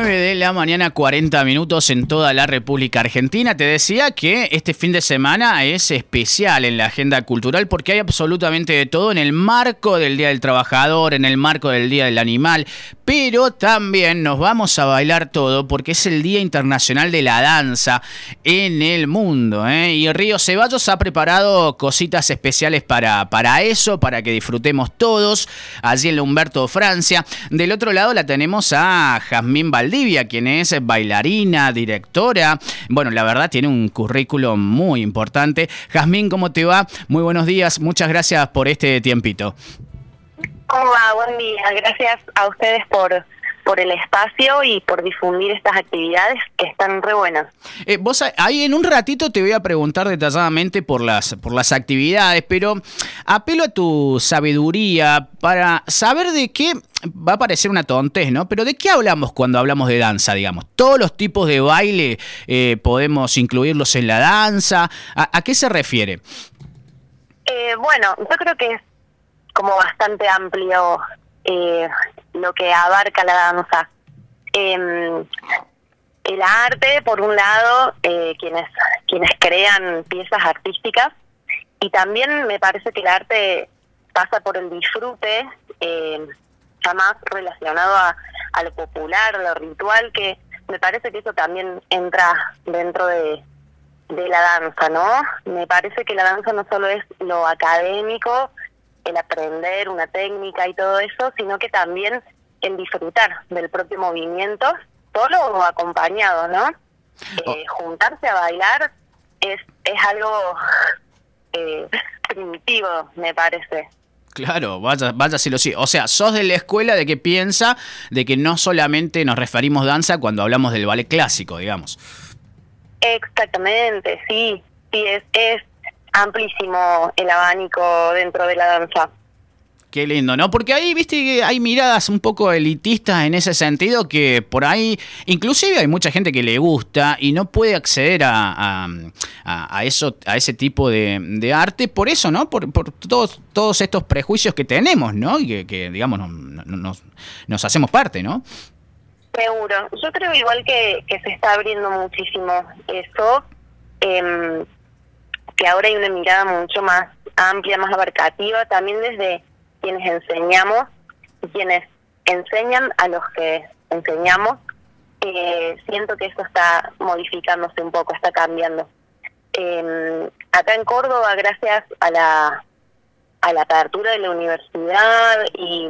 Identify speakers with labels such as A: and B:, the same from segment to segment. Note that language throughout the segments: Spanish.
A: 9 de la mañana, 40 minutos en toda la República Argentina. Te decía que este fin de semana es especial en la agenda cultural porque hay absolutamente de todo en el marco del Día del Trabajador, en el marco del Día del Animal, pero también nos vamos a bailar todo porque es el Día Internacional de la Danza en el mundo, Y Río Ceballos ha preparado cositas especiales para eso, para que disfrutemos todos, allí en la Humberto Francia. Del otro lado la tenemos a Jazmín Valdivia, quien es bailarina, directora. Bueno, la verdad tiene un currículum muy importante. Jazmín, ¿cómo te va? Muy buenos días, muchas gracias por este tiempito.
B: ¿Cómo va? Buen día. Gracias a ustedes por el espacio y por difundir estas actividades que están re buenas.
A: Vos ahí en un ratito te voy a preguntar detalladamente por las actividades, pero apelo a tu sabiduría para saber de qué, va a parecer una tontez, ¿no? Pero ¿de qué hablamos cuando hablamos de danza, digamos? ¿Todos los tipos de baile podemos incluirlos en la danza? ¿A qué se refiere?
B: Bueno, yo creo que es como bastante amplio lo que abarca la danza. El arte, por un lado, quienes crean piezas artísticas, y también me parece que el arte pasa por el disfrute, ya más relacionado a lo popular, a lo ritual, que me parece que eso también entra dentro de la danza, ¿no? Me parece que la danza no solo es lo académico, el aprender una técnica y todo eso, sino que también el disfrutar del propio movimiento, solo o acompañado, ¿no? Juntarse a bailar es algo primitivo, me parece.
A: Claro, vaya si lo sí. O sea, sos de la escuela de que piensa de que no solamente nos referimos danza cuando hablamos del ballet clásico, digamos.
B: Exactamente, sí, es amplísimo el abanico dentro de la danza.
A: Qué lindo, ¿no? Porque ahí, viste, que hay miradas un poco elitistas en ese sentido que por ahí, inclusive hay mucha gente que le gusta y no puede acceder a eso, a ese tipo de arte, por eso, ¿no? Por todos estos prejuicios que tenemos, ¿no? Y que digamos, nos hacemos parte, ¿no?
B: Seguro. Yo creo igual que se está abriendo muchísimo eso, que ahora hay una mirada mucho más amplia, más abarcativa, también desde quienes enseñamos y quienes enseñan a los que enseñamos. Siento que eso está modificándose un poco, está cambiando. Acá en Córdoba, gracias a la apertura de la universidad y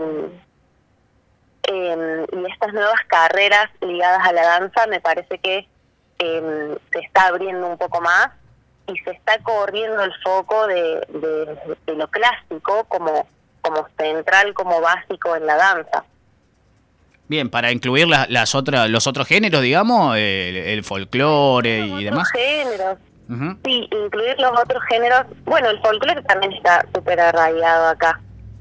B: estas nuevas carreras ligadas a la danza, me parece que se está abriendo un poco más y se está corriendo el foco de lo clásico como central, como básico en la danza.
A: Bien, para incluir los otros géneros, digamos, el folclore y demás.
B: Los géneros, sí, incluir los otros géneros. Bueno, el folclore también está súper arraigado acá.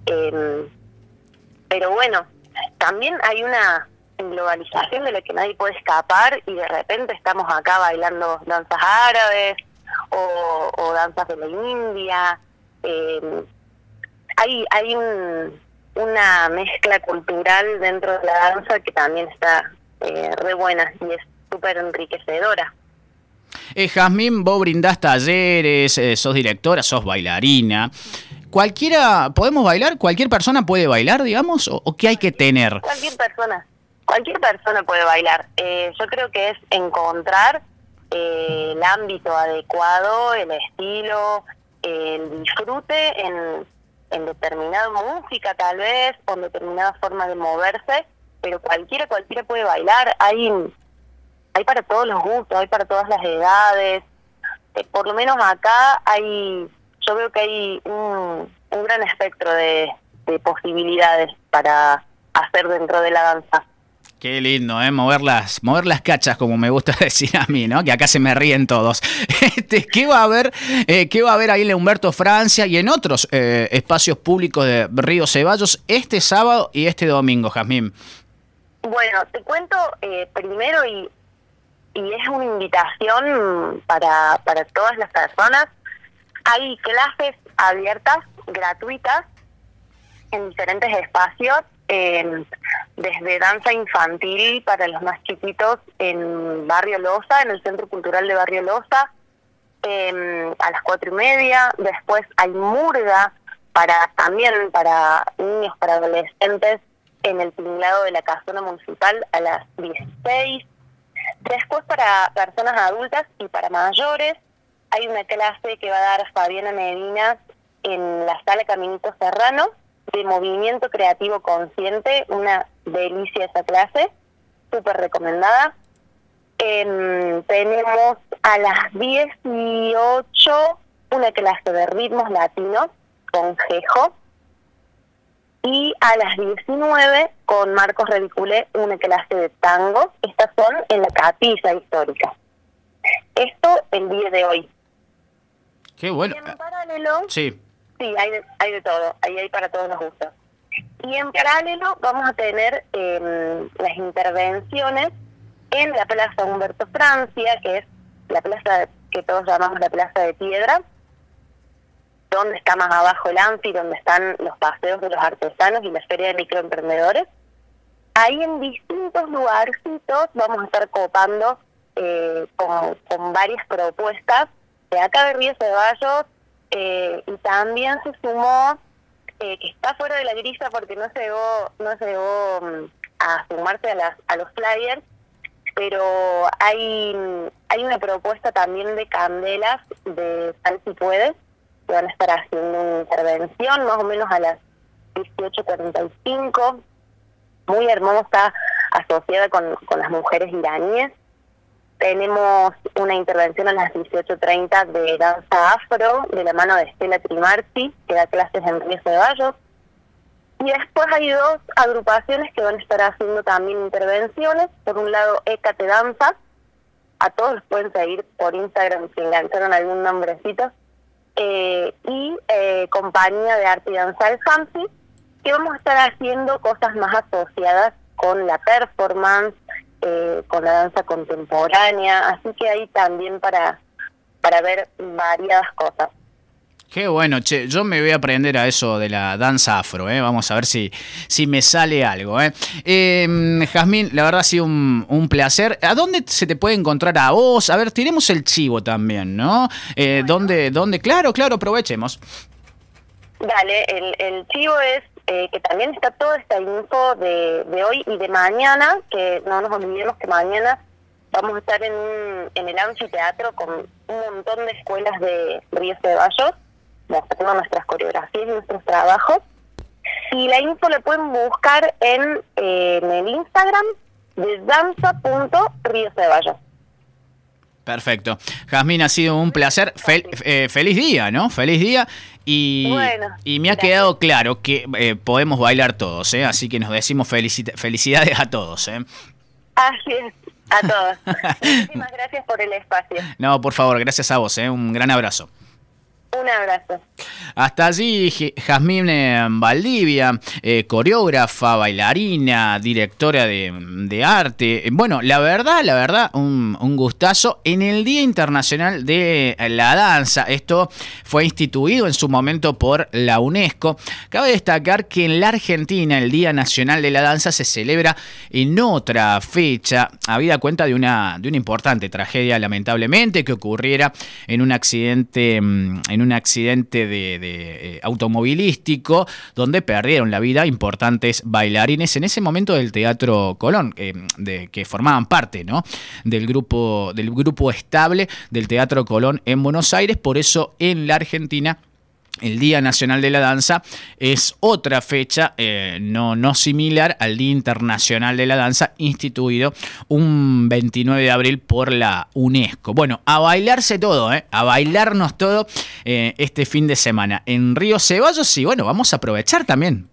B: Pero bueno, también hay una globalización de la que nadie puede escapar y de repente estamos acá bailando danzas árabes o danzas de la India. Hay una mezcla cultural dentro de la danza que también está re buena y es súper enriquecedora.
A: Jazmín, vos brindás talleres, sos directora, sos bailarina. ¿Cualquiera podemos bailar? ¿Cualquier persona puede bailar, digamos? ¿O qué hay que tener?
B: Cualquier persona puede bailar. Yo creo que es encontrar el ámbito adecuado, el estilo, el disfrute en determinada música tal vez, con determinada forma de moverse, pero cualquiera puede bailar. Hay para todos los gustos, hay para todas las edades. Por lo menos acá yo veo que hay un gran espectro de posibilidades para hacer dentro de la danza.
A: Qué lindo, mover las cachas, como me gusta decir a mí, ¿no? Que acá se me ríen todos. ¿Qué va a haber ahí en la Humberto Francia y en otros espacios públicos de Río Ceballos este sábado y este domingo, Jazmín?
B: Bueno, te cuento primero y es una invitación para todas las personas. Hay clases abiertas, gratuitas, en diferentes espacios. desde danza infantil para los más chiquitos en Barrio Loza, en el Centro Cultural de Barrio Loza, a las 4:30. Después hay murga también para niños, para adolescentes, en el tinglado de la Casona Municipal a las 16. Después, para personas adultas y para mayores, hay una clase que va a dar Fabiana Medina en la Sala Caminito Serrano, de movimiento creativo consciente. Una delicia esa clase, súper recomendada. Tenemos a las 18 una clase de ritmos latinos con Jejo, y a las 19 con Marcos Rediculé una clase de tango. Estas son en la Capilla Histórica. Esto el día de hoy.
A: Qué bueno.
B: Y en paralelo,
A: sí,
B: hay de todo, ahí hay para todos los gustos. Y en paralelo vamos a tener las intervenciones en la Plaza Humberto Francia, que es la plaza que todos llamamos la Plaza de Piedra, donde está más abajo el Anfi, donde están los paseos de los artesanos y la feria de microemprendedores. Ahí en distintos lugarcitos vamos a estar copando con varias propuestas de acá de Río Ceballos, y también se sumó, que está fuera de la grilla porque no llegó a sumarse a los flyers, pero hay una propuesta también de candelas de Sal Si Puedes, que van a estar haciendo una intervención más o menos a las 18:45, muy hermosa, asociada con las mujeres iraníes. Tenemos una intervención a las 18:30 de danza afro, de la mano de Estela Trimarchi, que da clases en Río Ceballos. Y después hay dos agrupaciones que van a estar haciendo también intervenciones. Por un lado, Écate Danza, a todos los pueden seguir por Instagram si engancharon algún nombrecito, y Compañía de Arte y Danza del Hamsi, que vamos a estar haciendo cosas más asociadas con la performance, con la danza contemporánea, así que hay también para ver variadas cosas.
A: Qué bueno, che, yo me voy a aprender a eso de la danza afro, vamos a ver si me sale algo. Jazmín, la verdad ha sido un placer. ¿A dónde se te puede encontrar a vos? A ver, tiremos el chivo también, ¿no? Bueno. ¿Dónde? Claro, aprovechemos. Dale,
B: el chivo es que también está toda esta info de hoy y de mañana, que no nos olvidemos que mañana vamos a estar en el anfiteatro con un montón de escuelas de Río Ceballos, mostrando nuestras coreografías y nuestros trabajos. Y la info la pueden buscar en el Instagram de danza.rioceballos.
A: Perfecto. Jazmín, ha sido un placer. Feliz día, ¿no? Feliz día. Y me ha quedado claro que podemos bailar todos, así que nos decimos felicidades a todos.
B: Así es, a todos. Muchísimas gracias por el espacio.
A: No, por favor, gracias a vos. Un gran abrazo.
B: Un abrazo.
A: Hasta allí Jazmín Valdivia, coreógrafa, bailarina, directora de arte. Bueno, la verdad, un gustazo. En el Día Internacional de la Danza, esto fue instituido en su momento por la UNESCO. Cabe destacar que en la Argentina el Día Nacional de la Danza se celebra en otra fecha, habida cuenta de una importante tragedia, lamentablemente, que ocurriera en un accidente de automovilístico, donde perdieron la vida importantes bailarines en ese momento del Teatro Colón, que formaban parte, ¿no?, del grupo estable del Teatro Colón en Buenos Aires. Por eso en la Argentina el Día Nacional de la Danza es otra fecha no similar al Día Internacional de la Danza, instituido un 29 de abril por la UNESCO. Bueno, a bailarse todo, a bailarnos todo este fin de semana en Río Ceballos. Y bueno, vamos a aprovechar también